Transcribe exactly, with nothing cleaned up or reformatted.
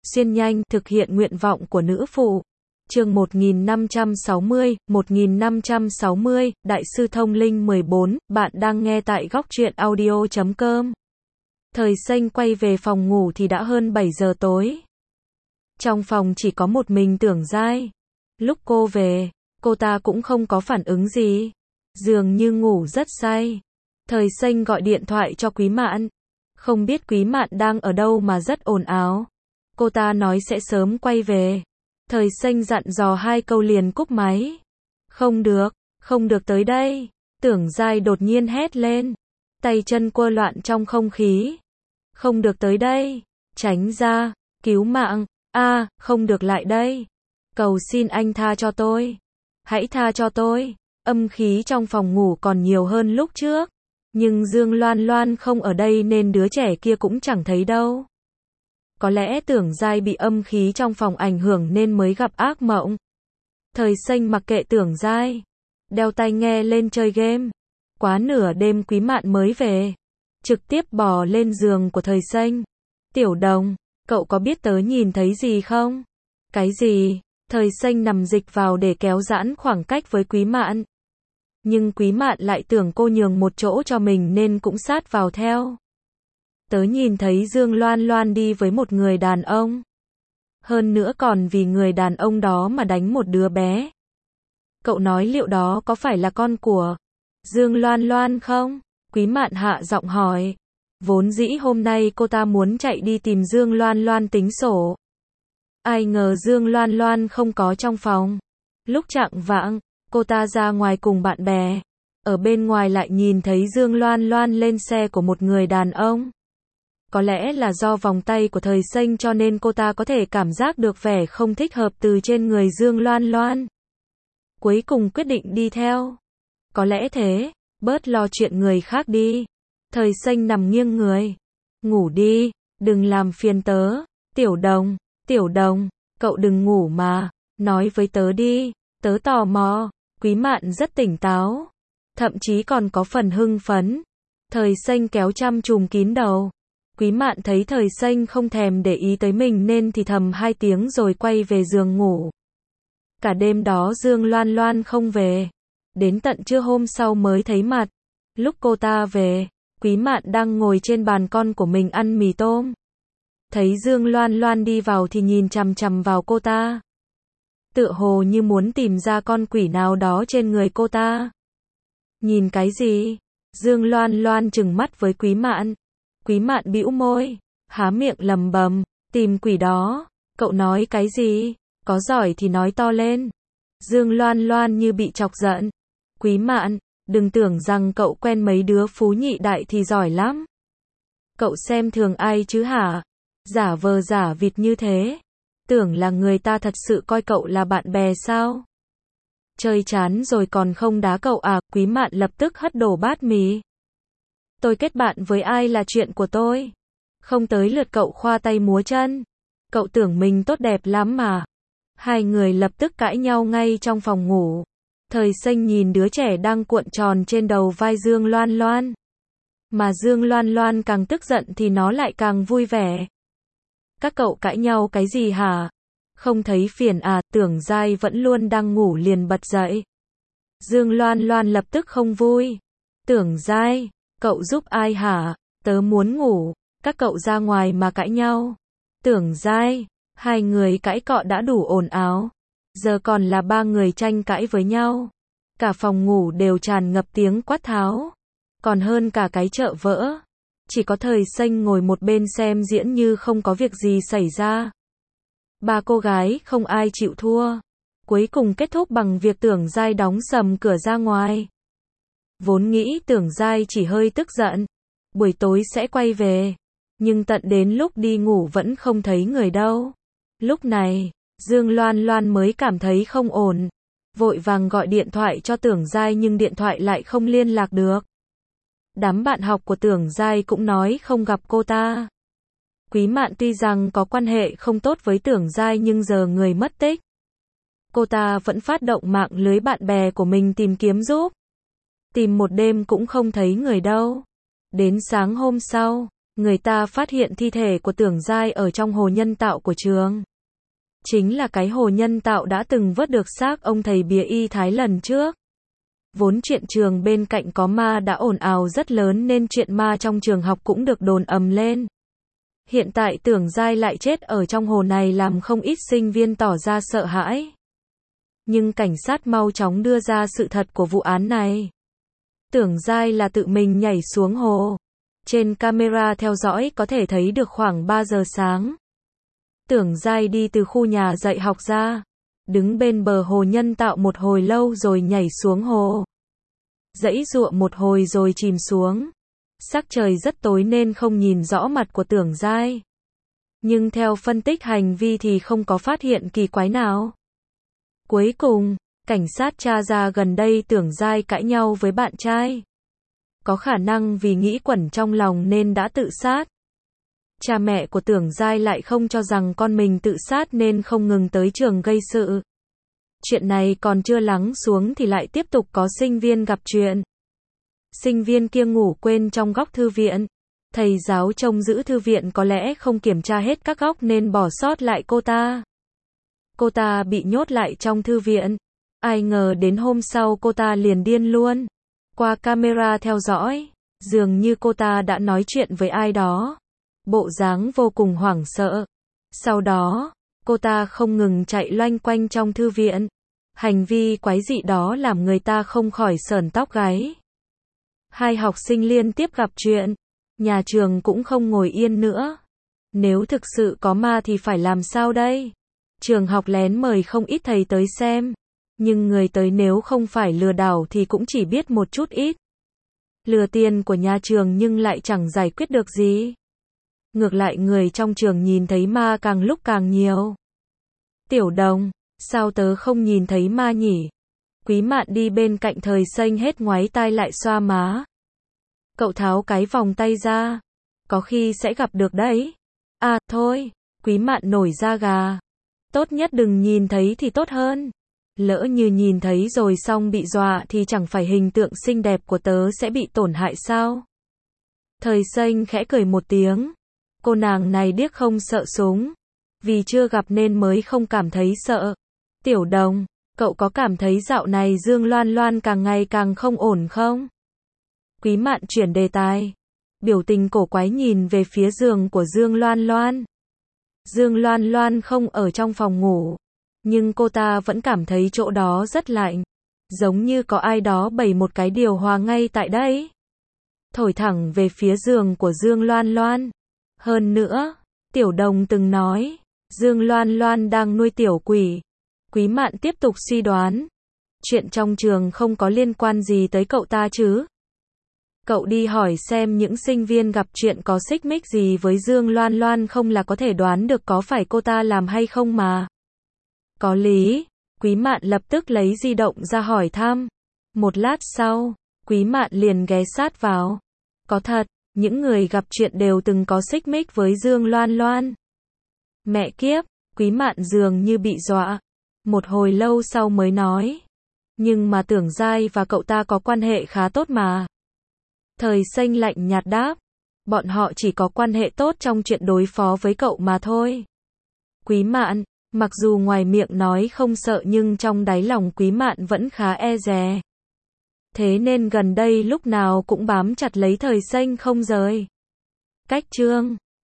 xuyên nhanh, thực hiện nguyện vọng của nữ phụ. Chương một nghìn năm trăm sáu mươi, một nghìn năm trăm sáu mươi, Đại sư Thông Linh mười bốn, bạn đang nghe tại góc truyện audio chấm com. Thời Xanh quay về phòng ngủ thì đã hơn bảy giờ tối. Trong phòng chỉ có một mình Tưởng Giai. Lúc cô về, cô ta cũng không có phản ứng gì. Dường như ngủ rất say. Thời Xanh gọi điện thoại cho Quý Mạn. Không biết Quý Mạn đang ở đâu mà rất ồn ào. Cô ta nói sẽ sớm quay về. Thời Xanh dặn dò hai câu liền cúp máy. Không được, không được tới đây. Tưởng Giai đột nhiên hét lên. Tay chân quơ loạn trong không khí. Không được tới đây. Tránh ra. Cứu mạng. A, không được lại đây. Cầu xin anh tha cho tôi. Hãy tha cho tôi. Âm khí trong phòng ngủ còn nhiều hơn lúc trước. Nhưng Dương Loan Loan không ở đây nên đứa trẻ kia cũng chẳng thấy đâu. Có lẽ Tưởng Giai bị âm khí trong phòng ảnh hưởng nên mới gặp ác mộng. Thời Xanh mặc kệ Tưởng Giai. Đeo tai nghe lên chơi game. Quá nửa đêm Quý Mạn mới về. Trực tiếp bò lên giường của Thời Xanh. Tiểu Đồng, cậu có biết tớ nhìn thấy gì không? Cái gì? Thời Xanh nằm dịch vào để kéo giãn khoảng cách với Quý Mạn. Nhưng Quý Mạn lại tưởng cô nhường một chỗ cho mình nên cũng sát vào theo. Tớ nhìn thấy Dương Loan Loan đi với một người đàn ông. Hơn nữa còn vì người đàn ông đó mà đánh một đứa bé. Cậu nói liệu đó có phải là con của Dương Loan Loan không? Quý Mạn hạ giọng hỏi. Vốn dĩ hôm nay cô ta muốn chạy đi tìm Dương Loan Loan tính sổ. Ai ngờ Dương Loan Loan không có trong phòng. Lúc chạng vạng, cô ta ra ngoài cùng bạn bè. Ở bên ngoài lại nhìn thấy Dương Loan Loan lên xe của một người đàn ông. Có lẽ là do vòng tay của Thời Xanh cho nên cô ta có thể cảm giác được vẻ không thích hợp từ trên người Dương Loan Loan. Cuối cùng quyết định đi theo. Có lẽ thế, bớt lo chuyện người khác đi. Thời Xanh nằm nghiêng người. Ngủ đi, đừng làm phiền tớ. Tiểu Đồng, Tiểu Đồng, cậu đừng ngủ mà. Nói với tớ đi, tớ tò mò. Quý Mạn rất tỉnh táo. Thậm chí còn có phần hưng phấn. Thời Xanh kéo chăn trùm kín đầu. Quý Mạn thấy Thời Xanh không thèm để ý tới mình nên thì thầm hai tiếng rồi quay về giường ngủ. Cả đêm đó Dương Loan Loan không về. Đến tận trưa hôm sau mới thấy mặt. Lúc cô ta về, Quý Mạn đang ngồi trên bàn con của mình ăn mì tôm. Thấy Dương Loan Loan đi vào thì nhìn chằm chằm vào cô ta. Tựa hồ như muốn tìm ra con quỷ nào đó trên người cô ta. Nhìn cái gì? Dương Loan Loan trừng mắt với Quý Mạn. Quý Mạn bĩu môi, há miệng lầm bầm, tìm quỷ đó. Cậu nói cái gì? Có giỏi thì nói to lên. Dương Loan Loan như bị chọc giận. Quý Mạn, đừng tưởng rằng cậu quen mấy đứa phú nhị đại thì giỏi lắm. Cậu xem thường ai chứ hả? Giả vờ giả vịt như thế. Tưởng là người ta thật sự coi cậu là bạn bè sao? Chơi chán rồi còn không đá cậu à? Quý Mạn lập tức hất đổ bát mì. Tôi kết bạn với ai là chuyện của tôi. Không tới lượt cậu khoa tay múa chân. Cậu tưởng mình tốt đẹp lắm mà. Hai người lập tức cãi nhau ngay trong phòng ngủ. Thời Xanh nhìn đứa trẻ đang cuộn tròn trên đầu vai Dương Loan Loan. Mà Dương Loan Loan càng tức giận thì nó lại càng vui vẻ. Các cậu cãi nhau cái gì hả? Không thấy phiền à? Tưởng Giai vẫn luôn đang ngủ liền bật dậy. Dương Loan Loan lập tức không vui. Tưởng Giai, cậu giúp ai hả? Tớ muốn ngủ. Các cậu ra ngoài mà cãi nhau. Tưởng Giai, hai người cãi cọ đã đủ ồn ào. Giờ còn là ba người tranh cãi với nhau. Cả phòng ngủ đều tràn ngập tiếng quát tháo. Còn hơn cả cái chợ vỡ. Chỉ có Thời Xanh ngồi một bên xem diễn như không có việc gì xảy ra. Ba cô gái không ai chịu thua. Cuối cùng kết thúc bằng việc Tưởng Giai đóng sầm cửa ra ngoài. Vốn nghĩ Tưởng Giai chỉ hơi tức giận. Buổi tối sẽ quay về. Nhưng tận đến lúc đi ngủ vẫn không thấy người đâu. Lúc này, Dương Loan Loan mới cảm thấy không ổn. Vội vàng gọi điện thoại cho Tưởng Giai nhưng điện thoại lại không liên lạc được. Đám bạn học của Tưởng Giai cũng nói không gặp cô ta. Quý Mạn tuy rằng có quan hệ không tốt với Tưởng Giai nhưng giờ người mất tích. Cô ta vẫn phát động mạng lưới bạn bè của mình tìm kiếm giúp. Tìm một đêm cũng không thấy người đâu. Đến sáng hôm sau, người ta phát hiện thi thể của Tưởng Giai ở trong hồ nhân tạo của trường. Chính là cái hồ nhân tạo đã từng vớt được xác ông thầy bìa y Thái lần trước. Vốn chuyện trường bên cạnh có ma đã ồn ào rất lớn nên chuyện ma trong trường học cũng được đồn ầm lên. Hiện tại Tưởng Giai lại chết ở trong hồ này làm không ít sinh viên tỏ ra sợ hãi. Nhưng cảnh sát mau chóng đưa ra sự thật của vụ án này. Tưởng Giai là tự mình nhảy xuống hồ. Trên camera theo dõi có thể thấy được khoảng ba giờ sáng. Tưởng Giai đi từ khu nhà dạy học ra, đứng bên bờ hồ nhân tạo một hồi lâu rồi nhảy xuống hồ. Giãy giụa một hồi rồi chìm xuống. Sắc trời rất tối nên không nhìn rõ mặt của Tưởng Giai. Nhưng theo phân tích hành vi thì không có phát hiện kỳ quái nào. Cuối cùng, cảnh sát tra ra gần đây Tưởng Giai cãi nhau với bạn trai. Có khả năng vì nghĩ quẩn trong lòng nên đã tự sát. Cha mẹ của Tưởng Giai lại không cho rằng con mình tự sát nên không ngừng tới trường gây sự. Chuyện này còn chưa lắng xuống thì lại tiếp tục có sinh viên gặp chuyện. Sinh viên kia ngủ quên trong góc thư viện. Thầy giáo trông giữ thư viện có lẽ không kiểm tra hết các góc nên bỏ sót lại cô ta. Cô ta bị nhốt lại trong thư viện. Ai ngờ đến hôm sau cô ta liền điên luôn. Qua camera theo dõi, dường như cô ta đã nói chuyện với ai đó. Bộ dáng vô cùng hoảng sợ. Sau đó, cô ta không ngừng chạy loanh quanh trong thư viện. Hành vi quái dị đó làm người ta không khỏi sởn tóc gáy. Hai học sinh liên tiếp gặp chuyện. Nhà trường cũng không ngồi yên nữa. Nếu thực sự có ma thì phải làm sao đây? Trường học lén mời không ít thầy tới xem. Nhưng người tới nếu không phải lừa đảo thì cũng chỉ biết một chút ít. Lừa tiền của nhà trường nhưng lại chẳng giải quyết được gì. Ngược lại người trong trường nhìn thấy ma càng lúc càng nhiều. Tiểu Đồng, sao tớ không nhìn thấy ma nhỉ? Quý Mạn đi bên cạnh Thời Xanh hết ngoái tai lại xoa má. Cậu tháo cái vòng tay ra. Có khi sẽ gặp được đấy. À, thôi. Quý Mạn nổi da gà. Tốt nhất đừng nhìn thấy thì tốt hơn. Lỡ như nhìn thấy rồi xong bị dọa thì chẳng phải hình tượng xinh đẹp của tớ sẽ bị tổn hại sao? Thời Xanh khẽ cười một tiếng. Cô nàng này điếc không sợ súng. Vì chưa gặp nên mới không cảm thấy sợ. Tiểu Đồng, cậu có cảm thấy dạo này Dương Loan Loan càng ngày càng không ổn không? Quý Mạn chuyển đề tài. Biểu tình cổ quái nhìn về phía giường của Dương Loan Loan. Dương Loan Loan không ở trong phòng ngủ. Nhưng cô ta vẫn cảm thấy chỗ đó rất lạnh. Giống như có ai đó bày một cái điều hòa ngay tại đây. Thổi thẳng về phía giường của Dương Loan Loan. Hơn nữa, Tiểu Đồng từng nói, Dương Loan Loan đang nuôi tiểu quỷ. Quý Mạn tiếp tục suy đoán. Chuyện trong trường không có liên quan gì tới cậu ta chứ? Cậu đi hỏi xem những sinh viên gặp chuyện có xích mích gì với Dương Loan Loan không là có thể đoán được có phải cô ta làm hay không mà. Có lý. Quý Mạn lập tức lấy di động ra hỏi thăm. Một lát sau, Quý Mạn liền ghé sát vào. Có thật, những người gặp chuyện đều từng có xích mích với Dương Loan Loan. Mẹ kiếp, Quý Mạn dường như bị dọa. Một hồi lâu sau mới nói. Nhưng mà Tưởng Giai và cậu ta có quan hệ khá tốt mà. Thời Xanh lạnh nhạt đáp. Bọn họ chỉ có quan hệ tốt trong chuyện đối phó với cậu mà thôi. Quý Mạn, mặc dù ngoài miệng nói không sợ nhưng trong đáy lòng Quý Mạn vẫn khá e dè. Thế nên gần đây lúc nào cũng bám chặt lấy Thời Xanh không rời. Cách chương